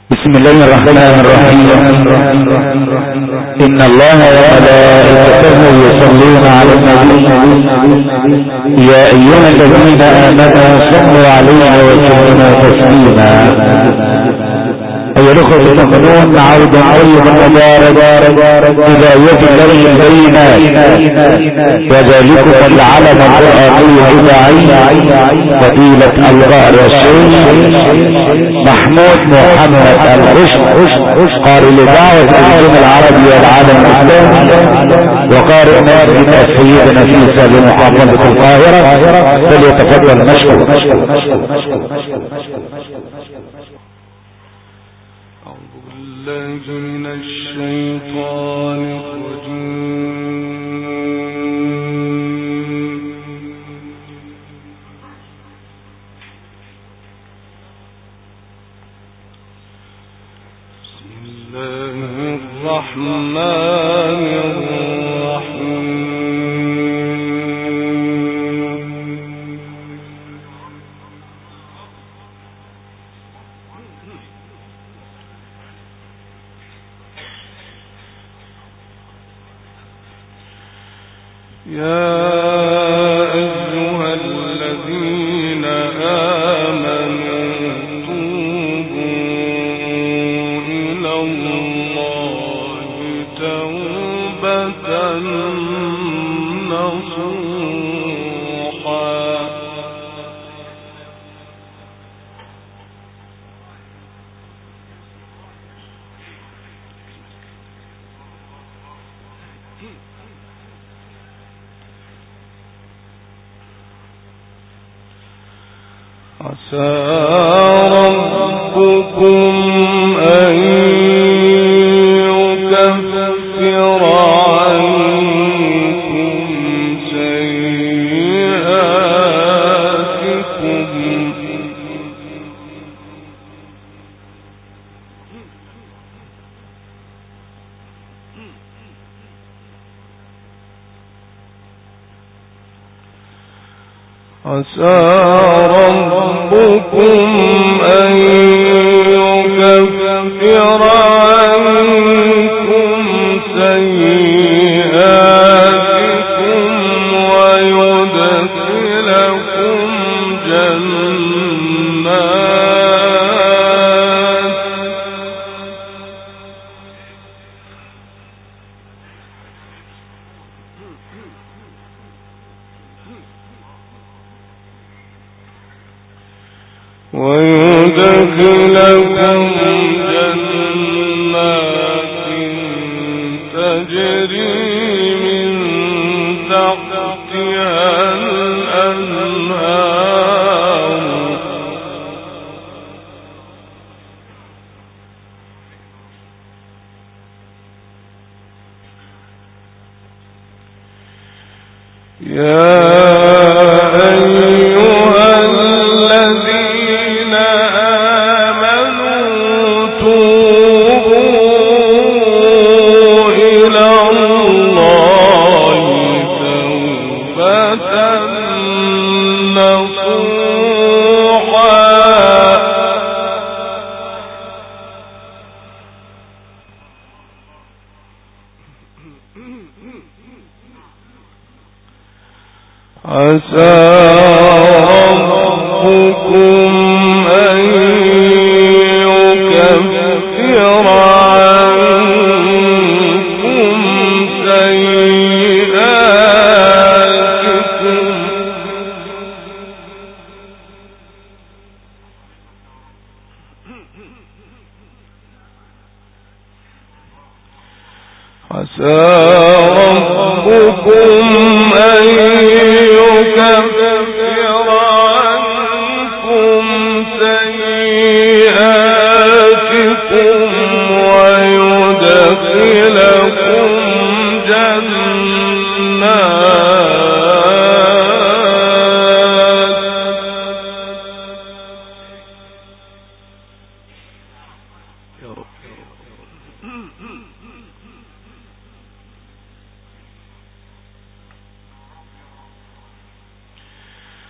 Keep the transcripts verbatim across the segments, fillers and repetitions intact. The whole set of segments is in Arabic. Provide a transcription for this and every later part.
بسم الله الرحمن الرحيم. إن الله وملائكته يصلون على النبي يا أيها الذين آمنوا صلوا عليه وسلموا تسليما. أيها الأخوة المؤمنون، نعود طيبا مبارك إلى يد الله البينات، وذلكم العلم القرآني الإذاعي فضيلة الغار الشيخ محمود محمد الخشب، قارئ لدعوة التلفزيون العربي والعالم الإسلامي، وقارئ مسجد السيدة نفيسة بمحافظة القاهرة، فليتفضل مشكور. من الشيطان الرجيم. بسم الله الرحمن الرحيم. يا أيها الذين آمنوا توبوا إلى الله توبة نصوحا عسى ربكم أن يكفر عنكم سيئاتكم عسى ربكم أن يكفر عنكم سيئاتكم ويدخلكم جنات ويدخلكم جنات تجري من تحتها الأنهار يا أيها الذين آمنوا توبوا إلى الله توبة نصوحا عسى ربكم أن يكفر عنكم سيئاتكم عسى ربكم أن يكفر عنكم سيئاتكم ويدخلكم جنات يا رب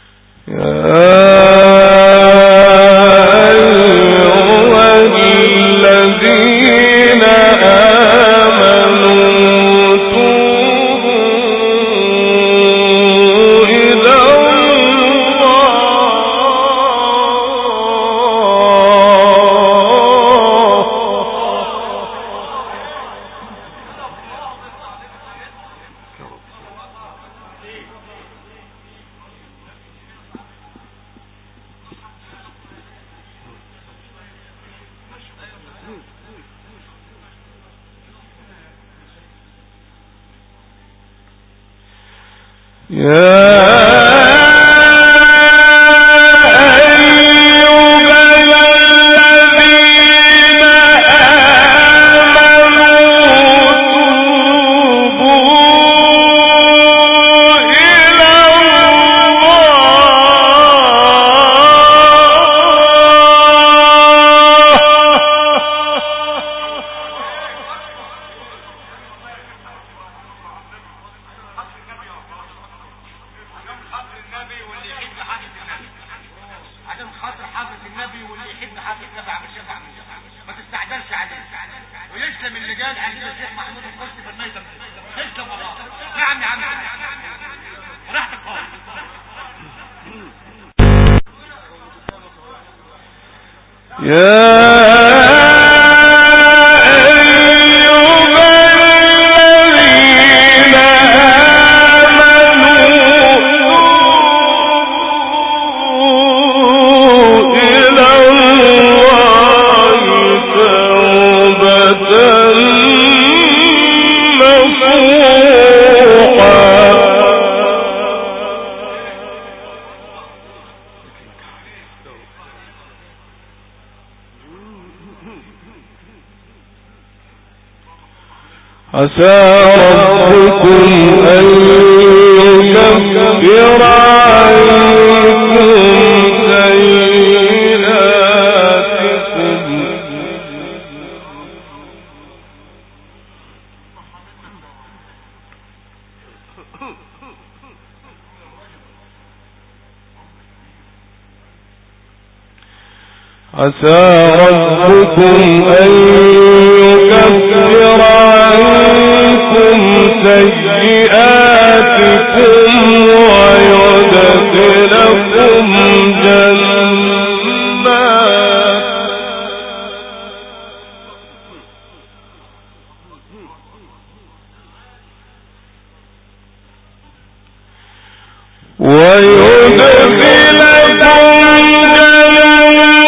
يا أيها عسى ربكم أن يكفر عنكم سيئاتكم عسى ربكم أن يكفر عنكم سيئاتكم ويدخلكم جنات ويدخلكم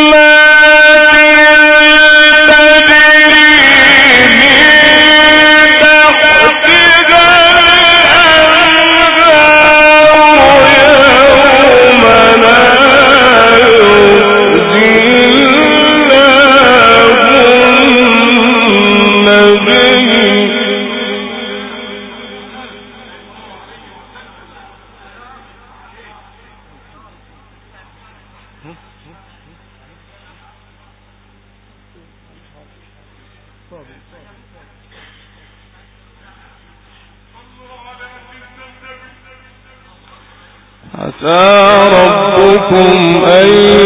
عسى ربكم أن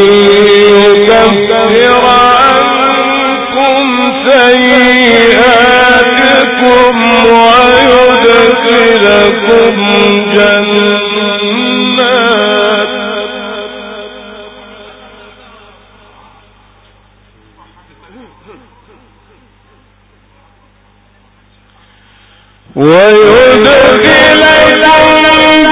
يكفر عنكم سيئاتكم ويدخلكم جنات ويدخلكم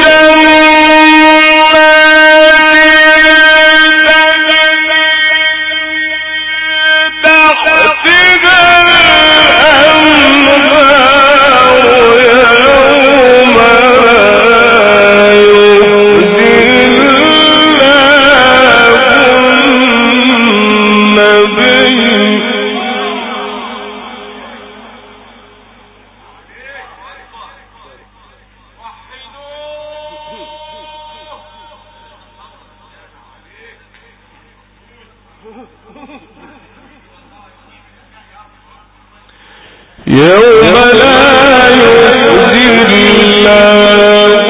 يوم لا يخزي الله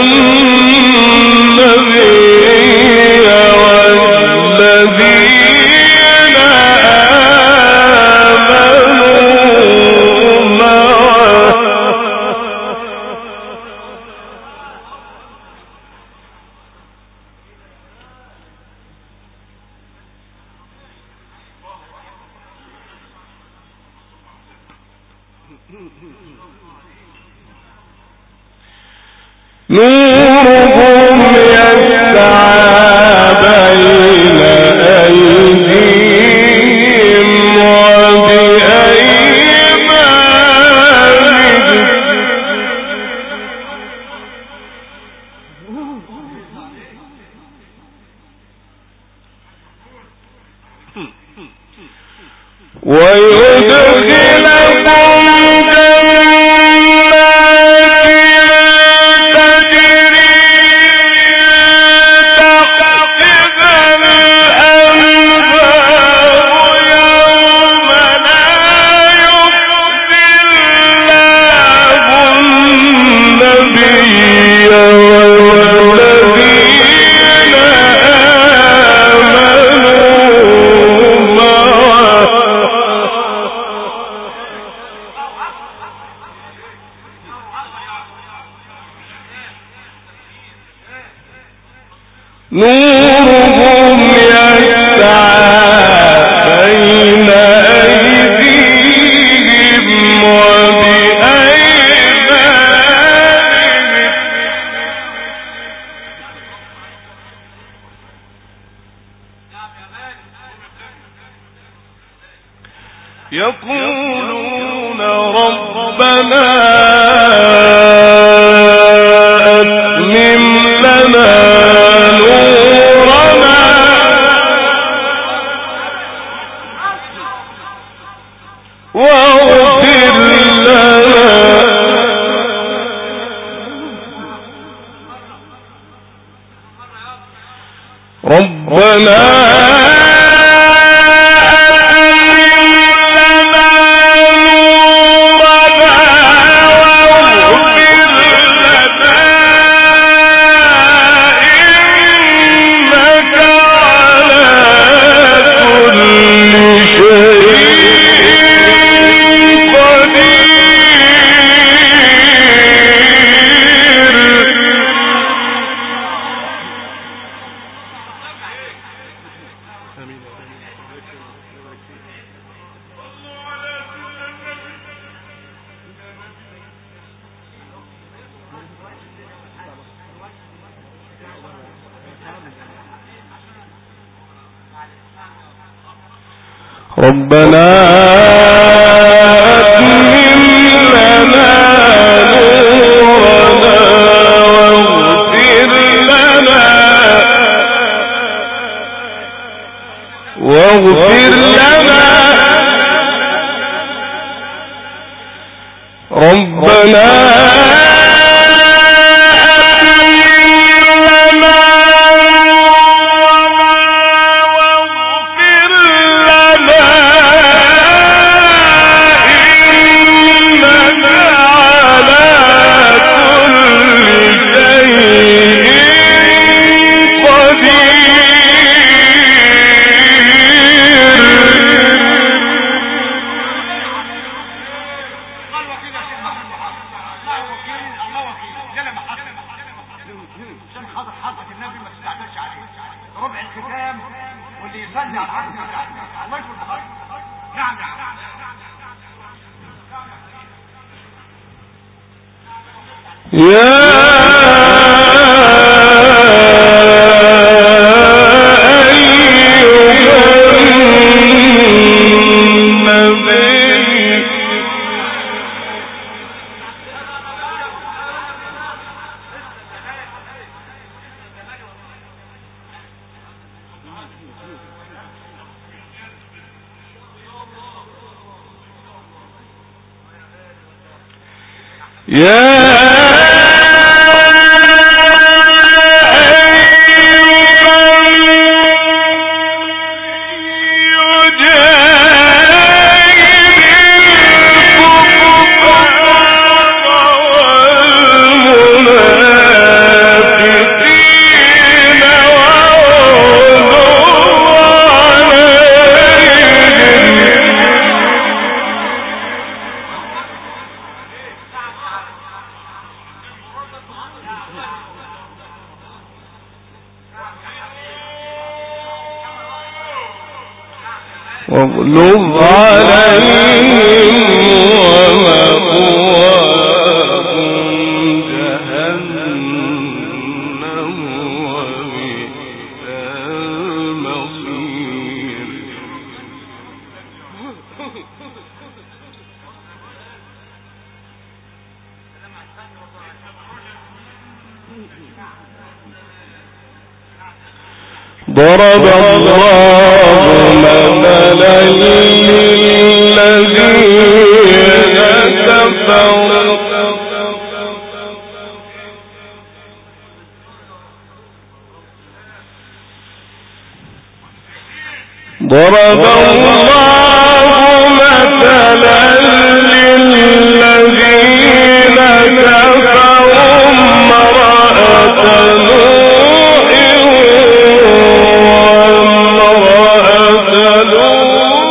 النبي والذين آمنوا معه نورهم يسعى بين أيديهم وبأيمانهم نورهم يسعى بين أيديهم وبأيمانهم يقولون ربنا أتمم لنا واغفر لنا ربنا ربنا أتمم لنا نورنا واغفر لنا واغفر لنا ربنا واغلظ عليهم ومأواهم جهنم وبئس المصير ضرب الله مثلا ضرب الله مثلا للذين كفروا امرأة نوح وامرأة لوط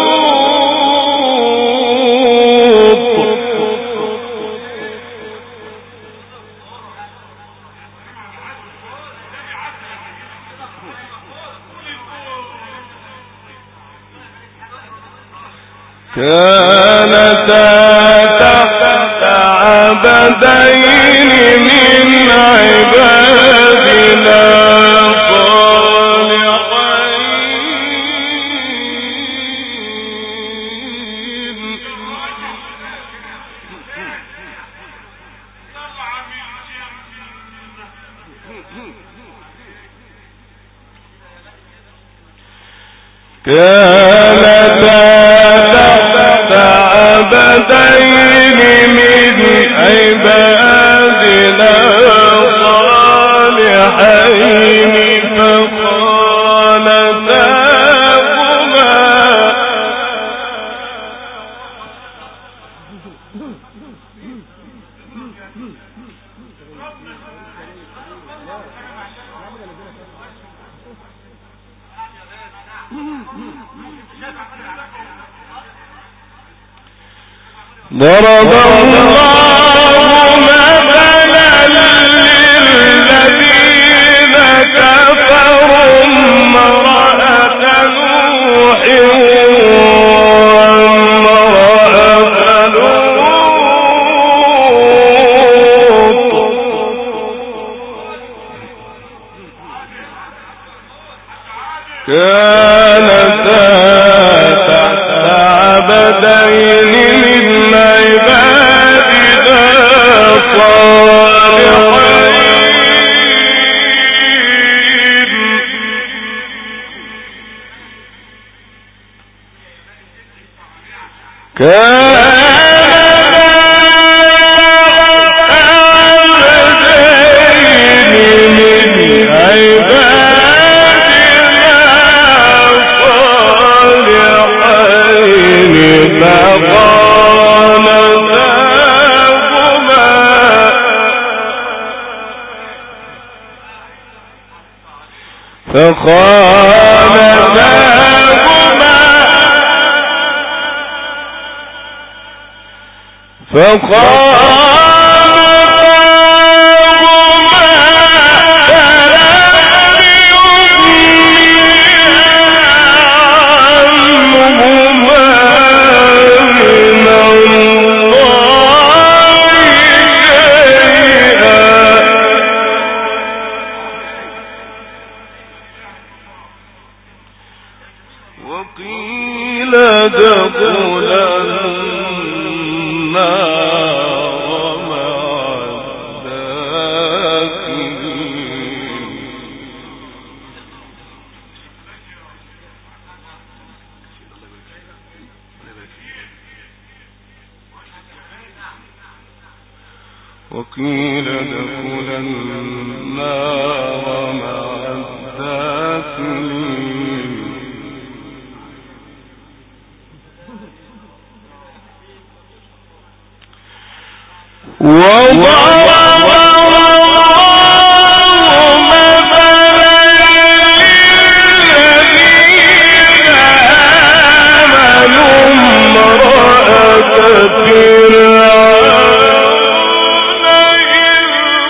كانتا تحت عبدين من عبادنا صالحين كانتا عبدين من عبادنا صالحين فخانتاهما ضرب الله مثلا للذين كفروا امرأة نوح وامرأة لوط كانتا تحت عبدين من عبادنا صالحين كانتا عبدين من عبادنا صالحين فخانتاهما فخانتاهما فلم يغنيا عنهما من الله شيئا وقيل ادخلا النار مع الداخلين وقيل ادخلا النار مع الداخلين وضرب الله مثلا للذين آمنوا امرأة فرعون إذ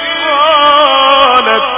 قالت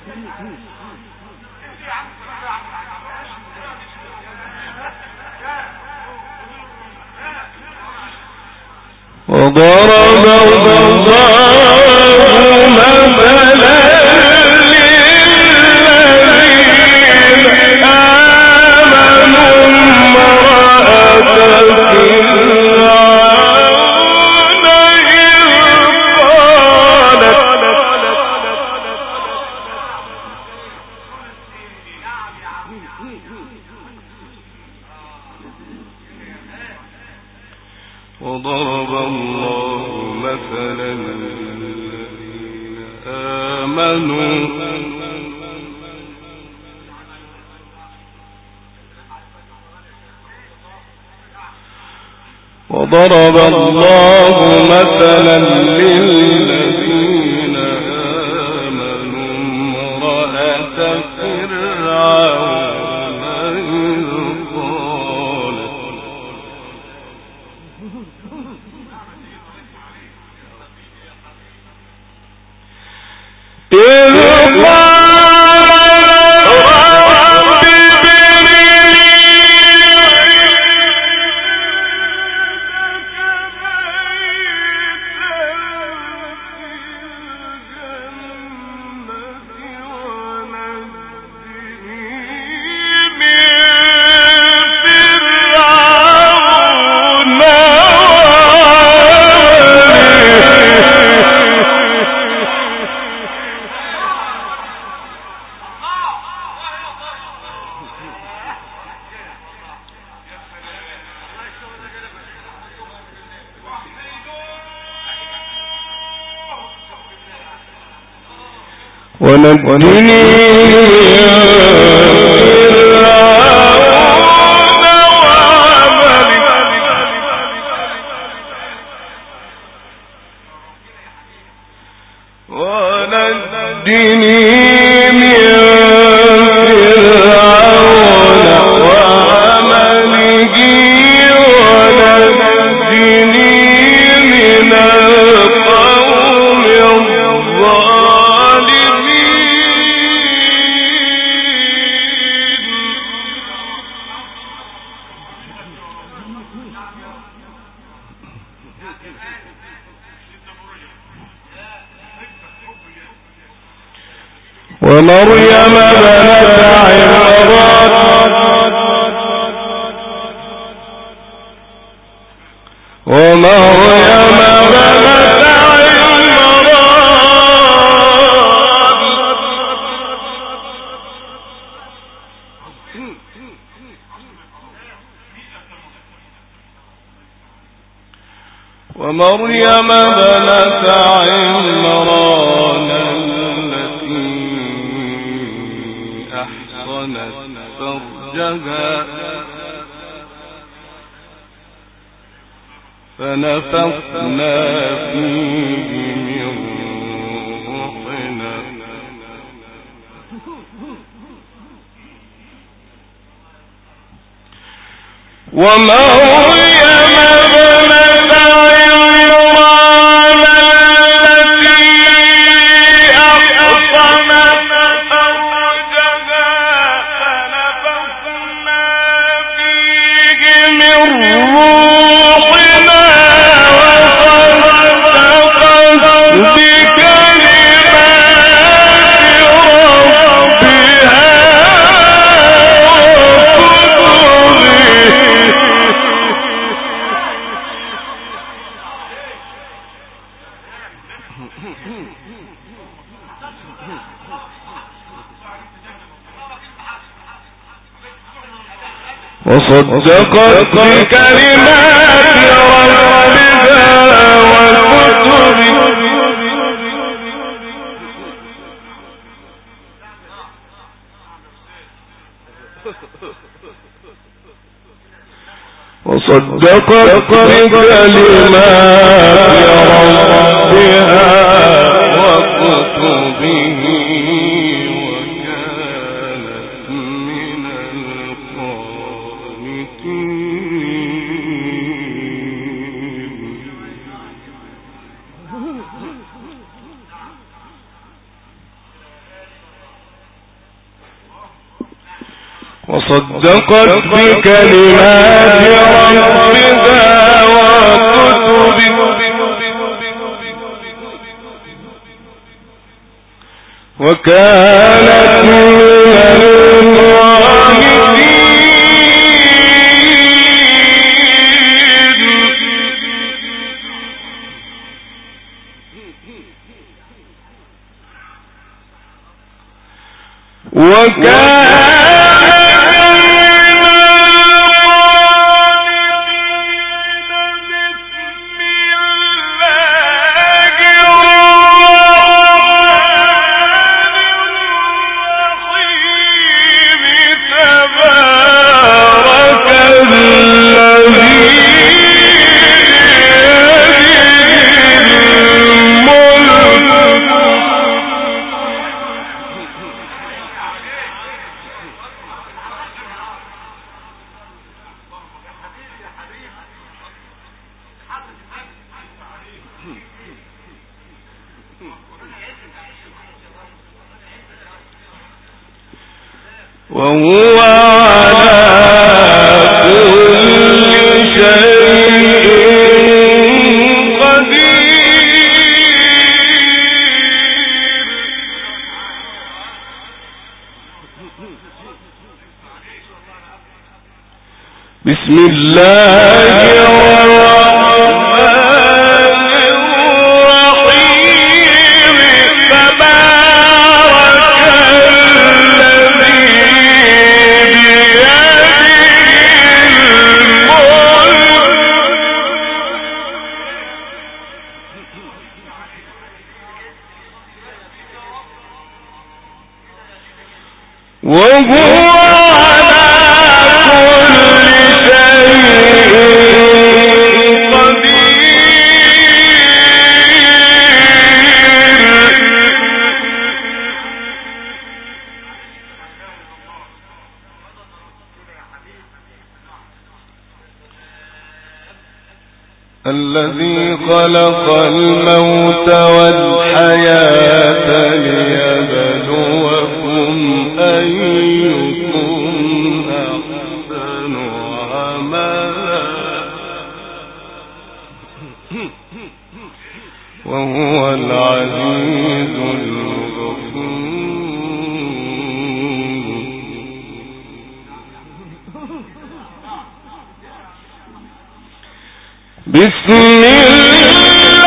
وضرب الله مثلا للذين آمنوا امرأة فرعون إذ قالت وضرب الله مثلا للذين آمنوا وضرب الله مثلا للذين آمنوا امرأة فرعون إذ قالت إذ ونجني ومريم بنت عمران ومريم بنت عمران ومريم بنت عمران فرجها فنفخنا فيه من روحنا ومريم بنت عمران التي أحصنت وصدقت بكلمات ربها وكتبه وصدقت بكلمات ربها وكتبه وكانت من القانتين وصدقت بكلمات ربها وكتبه وكانت من القانتين. وكانت وهو على كل شيء قدير. بسم الله الرحمن الرحيم. تبارك الذي وهو على كل شيء قدير. الذي خلق الموت والحياة ليبلوكم أيكم أحسن عملا وهو العزيز الغفور. بسم الله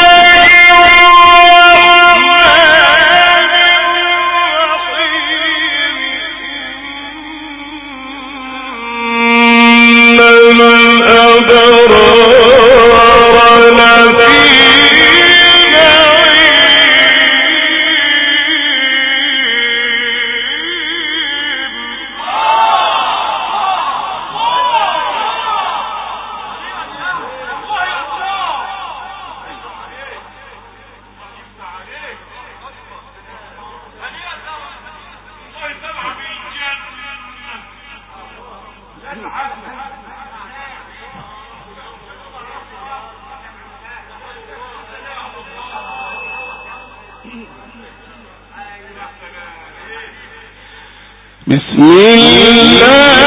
بسم الله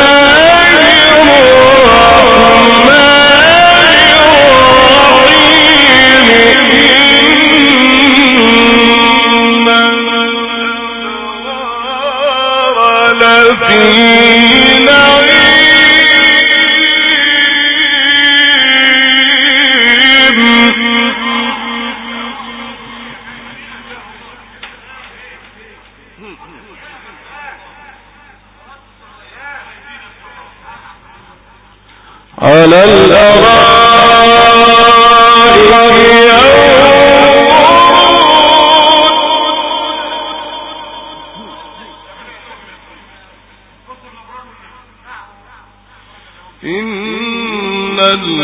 على الأرائك ينظرون. إن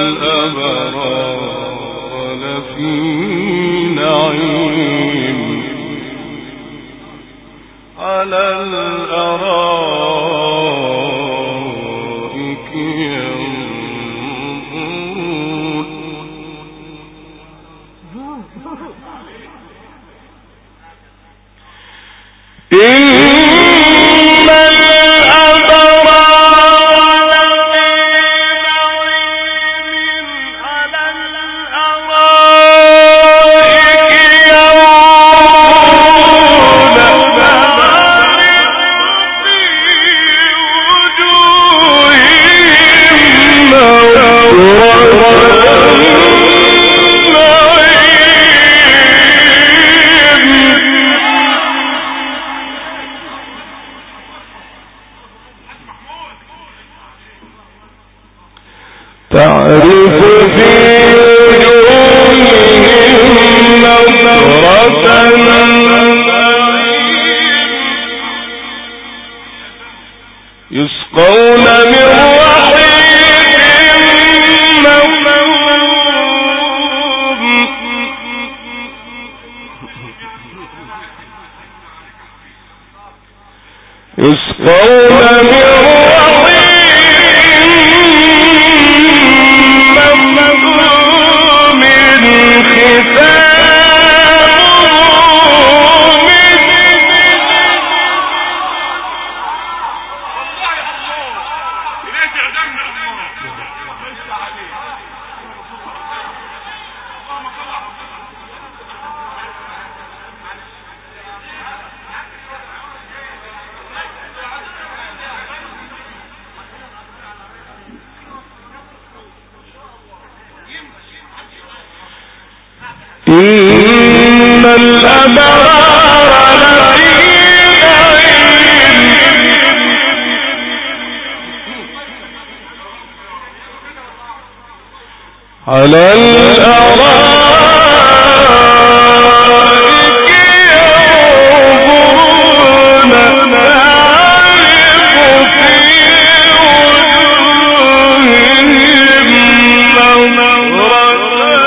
الأبرار لفي نعيم على الأرائك ينظرون. إن الأبرار يسقون من رحيق مختوم يسقون من إن الأبرار لفي نعيم على الأرائك ينظرون تعرف في وجوههم نظرة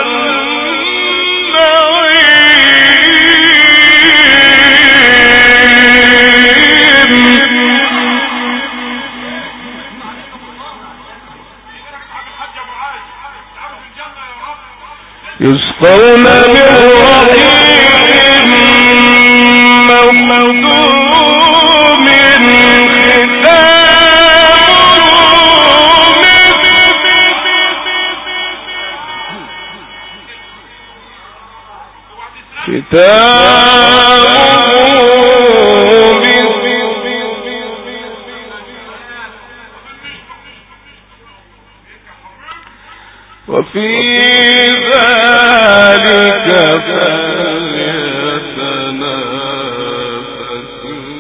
يسقون من رحيق مختوم ختامه وفي ذلك فليتنافس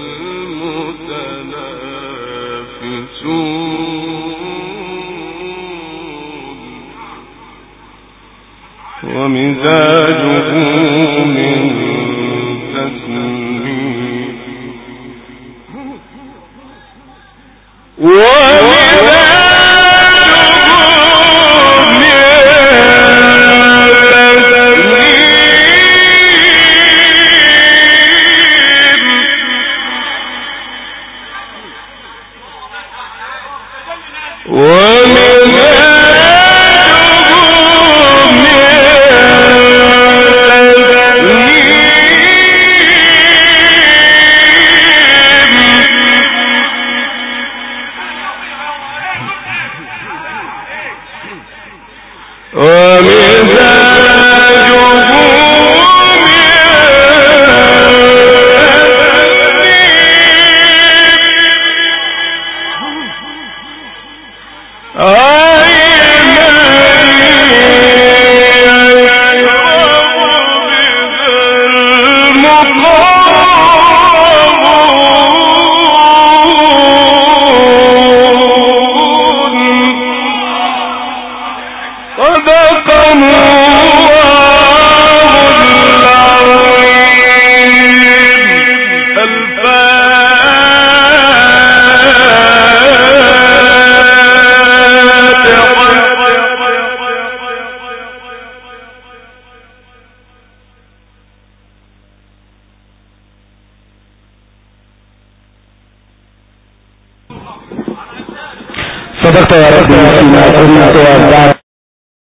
المتنافسون ومزاجه من تسنيم صدقت يا ربي فيما قلت وابدعت